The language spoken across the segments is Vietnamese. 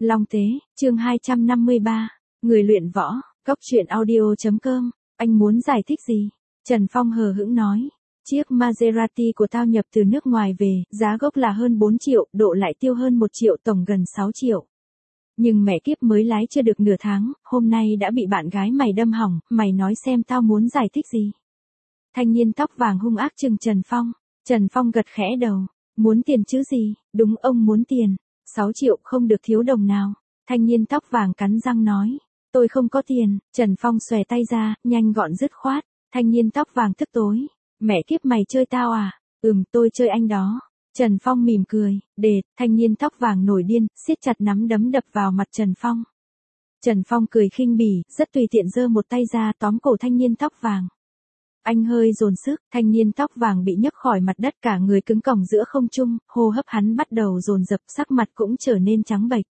Long Tế, chương 253, người luyện võ, cốc truyện audio.com, anh muốn giải thích gì? Trần Phong hờ hững nói, chiếc Maserati của tao nhập từ nước ngoài về, giá gốc là hơn 4 triệu, độ lại tiêu hơn 1 triệu, tổng gần 6 triệu. Nhưng mẹ kiếp mới lái chưa được nửa tháng, hôm nay đã bị bạn gái mày đâm hỏng, mày nói xem tao muốn giải thích gì? Thanh niên tóc vàng hung ác trừng Trần Phong. Trần Phong gật khẽ đầu, muốn tiền chứ gì, đúng ông muốn tiền, 6 triệu không được thiếu đồng nào. Thanh niên tóc vàng cắn răng nói, tôi không có tiền. Trần Phong xòe tay ra, nhanh gọn dứt khoát. Thanh niên tóc vàng tức tối, mẹ kiếp mày chơi tao à? Tôi chơi anh đó. Trần Phong mỉm cười, thanh niên tóc vàng nổi điên, siết chặt nắm đấm đập vào mặt Trần Phong. Trần Phong cười khinh bỉ, rất tùy tiện giơ một tay ra tóm cổ thanh niên tóc vàng. Anh hơi dồn sức, thanh niên tóc vàng bị nhấc khỏi mặt đất, cả người cứng còng giữa không trung, hô hấp hắn bắt đầu dồn dập, sắc mặt cũng trở nên trắng bệch.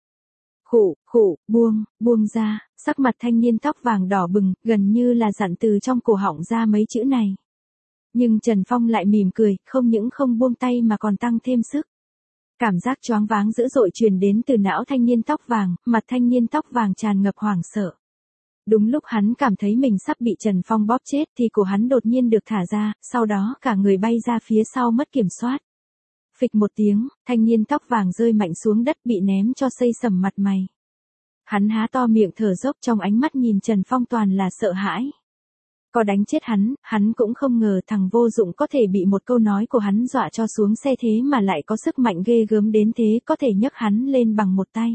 Khụ, buông ra, sắc mặt thanh niên tóc vàng đỏ bừng, gần như là dặn từ trong cổ họng ra mấy chữ này. Nhưng Trần Phong lại mỉm cười, không những không buông tay mà còn tăng thêm sức. Cảm giác choáng váng dữ dội truyền đến từ não thanh niên tóc vàng, mặt thanh niên tóc vàng tràn ngập hoảng sợ. Đúng lúc hắn cảm thấy mình sắp bị Trần Phong bóp chết thì cổ hắn đột nhiên được thả ra, sau đó cả người bay ra phía sau mất kiểm soát. Phịch một tiếng, thanh niên tóc vàng rơi mạnh xuống đất bị ném cho xây sẩm mặt mày. Hắn há to miệng thở dốc, trong ánh mắt nhìn Trần Phong toàn là sợ hãi. Có đánh chết hắn cũng không ngờ thằng vô dụng có thể bị một câu nói của hắn dọa cho xuống xe, thế mà lại có sức mạnh ghê gớm đến thế, có thể nhấc hắn lên bằng một tay.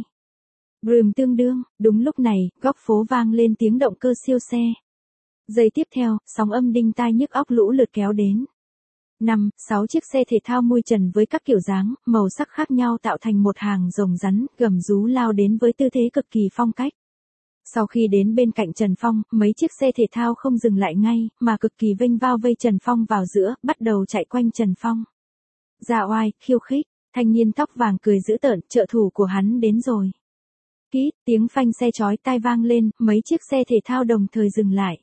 Tương đương, đúng lúc này, góc phố vang lên tiếng động cơ siêu xe. Giây tiếp theo, sóng âm đinh tai nhức óc lũ lượt kéo đến. 5-6 chiếc xe thể thao mui trần với các kiểu dáng, màu sắc khác nhau tạo thành một hàng rồng rắn, gầm rú lao đến với tư thế cực kỳ phong cách. Sau khi đến bên cạnh Trần Phong, mấy chiếc xe thể thao không dừng lại ngay, mà cực kỳ vênh vao vây Trần Phong vào giữa, bắt đầu chạy quanh Trần Phong. Dạ oai, khiêu khích, thanh niên tóc vàng cười dữ tợn, trợ thủ của hắn đến rồi. Kít, tiếng phanh xe chói tai vang lên, mấy chiếc xe thể thao đồng thời dừng lại.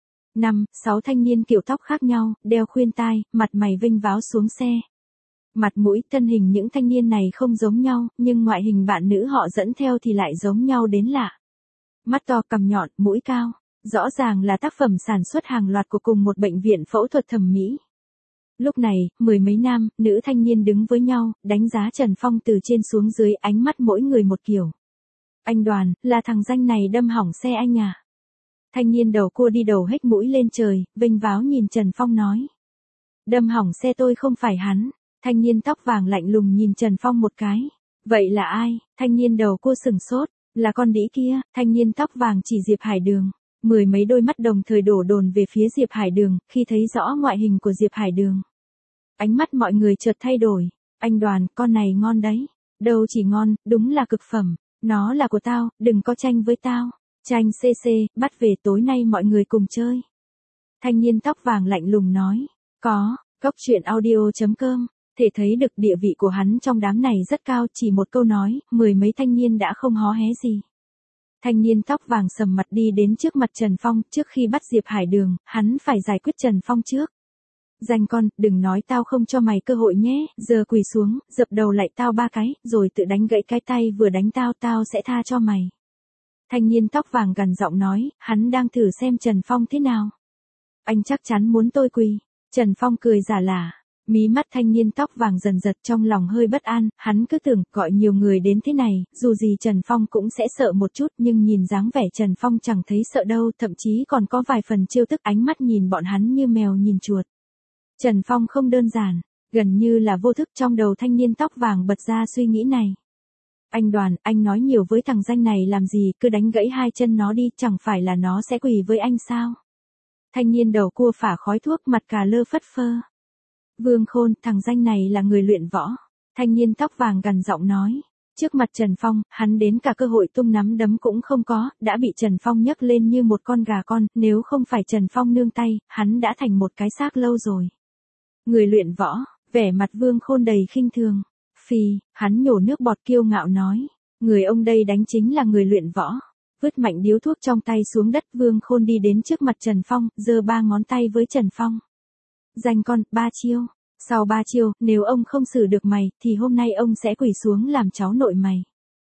5-6 thanh niên kiểu tóc khác nhau, đeo khuyên tai, mặt mày vênh váo xuống xe. Mặt mũi, thân hình những thanh niên này không giống nhau, nhưng ngoại hình bạn nữ họ dẫn theo thì lại giống nhau đến lạ. Mắt to, cằm nhọn, mũi cao, rõ ràng là tác phẩm sản xuất hàng loạt của cùng một bệnh viện phẫu thuật thẩm mỹ. Lúc này, mười mấy nam, nữ thanh niên đứng với nhau, đánh giá Trần Phong từ trên xuống dưới, ánh mắt mỗi người một kiểu. Anh Đoàn, là thằng danh này đâm hỏng xe anh à? Thanh niên đầu cua đi đầu hết mũi lên trời, vênh váo nhìn Trần Phong nói. Đâm hỏng xe tôi không phải hắn. Thanh niên tóc vàng lạnh lùng nhìn Trần Phong một cái. Vậy là ai? Thanh niên đầu cua sừng sốt. Là con đĩ kia. Thanh niên tóc vàng chỉ Diệp Hải Đường. Mười mấy đôi mắt đồng thời đổ dồn về phía Diệp Hải Đường, khi thấy rõ ngoại hình của Diệp Hải Đường. Ánh mắt mọi người chợt thay đổi. Anh Đoàn, con này ngon đấy. Đâu chỉ ngon, đúng là cực phẩm. Nó là của tao, đừng có tranh với tao. Tranh CC, bắt về tối nay mọi người cùng chơi. Thanh niên tóc vàng lạnh lùng nói. Có, cốc truyện audio.com. Thể thấy được địa vị của hắn trong đám này rất cao, chỉ một câu nói, mười mấy thanh niên đã không hó hé gì. Thanh niên tóc vàng sầm mặt đi đến trước mặt Trần Phong, trước khi bắt Diệp Hải Đường, hắn phải giải quyết Trần Phong trước. Danh con, đừng nói tao không cho mày cơ hội nhé, giờ quỳ xuống, dập đầu lại tao 3 cái, rồi tự đánh gãy cái tay vừa đánh tao sẽ tha cho mày. Thanh niên tóc vàng gằn giọng nói, hắn đang thử xem Trần Phong thế nào. Anh chắc chắn muốn tôi quỳ. Trần Phong cười giả lả. Mí mắt thanh niên tóc vàng dần giật, trong lòng hơi bất an, hắn cứ tưởng gọi nhiều người đến thế này, dù gì Trần Phong cũng sẽ sợ một chút, nhưng nhìn dáng vẻ Trần Phong chẳng thấy sợ đâu, thậm chí còn có vài phần trêu tức, ánh mắt nhìn bọn hắn như mèo nhìn chuột. Trần Phong không đơn giản, gần như là vô thức, trong đầu thanh niên tóc vàng bật ra suy nghĩ này. Anh Đoàn, anh nói nhiều với thằng danh này làm gì, cứ đánh gãy hai chân nó đi, chẳng phải là nó sẽ quỳ với anh sao? Thanh niên đầu cua phả khói thuốc, mặt cà lơ phất phơ. Vương Khôn, thằng danh này là người luyện võ. Thanh niên tóc vàng gằn giọng nói. Trước mặt Trần Phong, hắn đến cả cơ hội tung nắm đấm cũng không có, đã bị Trần Phong nhấc lên như một con gà con, nếu không phải Trần Phong nương tay, hắn đã thành một cái xác lâu rồi. Người luyện võ, vẻ mặt Vương Khôn đầy khinh thường. Phì, hắn nhổ nước bọt kiêu ngạo nói. Người ông đây đánh chính là người luyện võ. Vứt mạnh điếu thuốc trong tay xuống đất, Vương Khôn đi đến trước mặt Trần Phong, giơ 3 ngón tay với Trần Phong. Danh con, 3 chiêu. Sau 3 chiêu, nếu ông không xử được mày, thì hôm nay ông sẽ quỳ xuống làm cháu nội mày.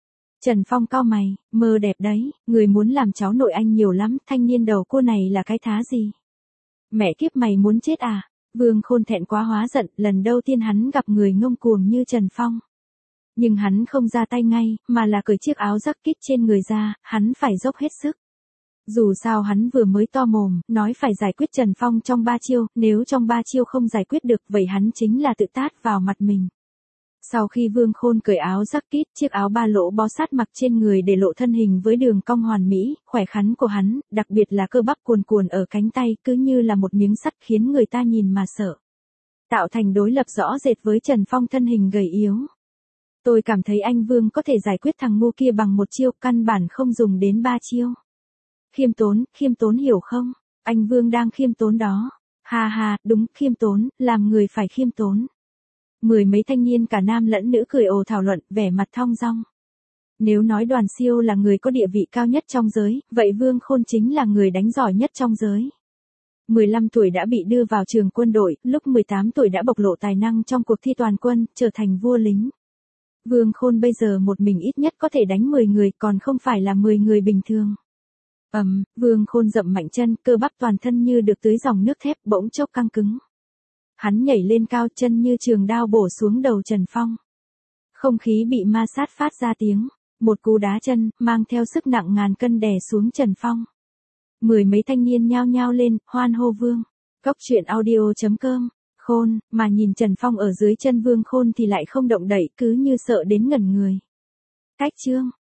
Trần Phong cau mày, mơ đẹp đấy, người muốn làm cháu nội anh nhiều lắm, thanh niên đầu cua này là cái thá gì? Mẹ kiếp mày muốn chết à? Vương Khôn thẹn quá hóa giận, lần đầu tiên hắn gặp người ngông cuồng như Trần Phong. Nhưng hắn không ra tay ngay, mà là cởi chiếc áo jacket trên người ra, hắn phải dốc hết sức. Dù sao hắn vừa mới to mồm, nói phải giải quyết Trần Phong trong 3 chiêu, nếu trong 3 chiêu không giải quyết được, vậy hắn chính là tự tát vào mặt mình. Sau khi Vương Khôn cởi áo jacket, chiếc áo ba lỗ bó sát mặc trên người để lộ thân hình với đường cong hoàn mỹ, khỏe khoắn của hắn, đặc biệt là cơ bắp cuồn cuộn ở cánh tay, cứ như là một miếng sắt khiến người ta nhìn mà sợ. Tạo thành đối lập rõ rệt với Trần Phong thân hình gầy yếu. Tôi cảm thấy anh Vương có thể giải quyết thằng ngu kia bằng 1 chiêu, căn bản không dùng đến 3 chiêu. Khiêm tốn hiểu không? Anh Vương đang khiêm tốn đó. Ha ha, đúng, khiêm tốn, làm người phải khiêm tốn. Mười mấy thanh niên cả nam lẫn nữ cười ồ thảo luận, vẻ mặt thong dong. Nếu nói Đoàn Siêu là người có địa vị cao nhất trong giới, vậy Vương Khôn chính là người đánh giỏi nhất trong giới. 15 tuổi đã bị đưa vào trường quân đội, lúc 18 tuổi đã bộc lộ tài năng trong cuộc thi toàn quân, trở thành vua lính. Vương Khôn bây giờ một mình ít nhất có thể đánh 10 người, còn không phải là 10 người bình thường. Vương Khôn dậm mạnh chân, cơ bắp toàn thân như được tưới dòng nước thép, bỗng chốc căng cứng. Hắn nhảy lên cao, chân như trường đao bổ xuống đầu Trần Phong. Không khí bị ma sát phát ra tiếng, một cú đá chân, mang theo sức nặng ngàn cân đè xuống Trần Phong. Mười mấy thanh niên nhao nhao lên, hoan hô Vương. Cóc truyện audio.com, Khôn, mà nhìn Trần Phong ở dưới chân Vương Khôn thì lại không động đậy, cứ như sợ đến ngẩn người. Cách chương.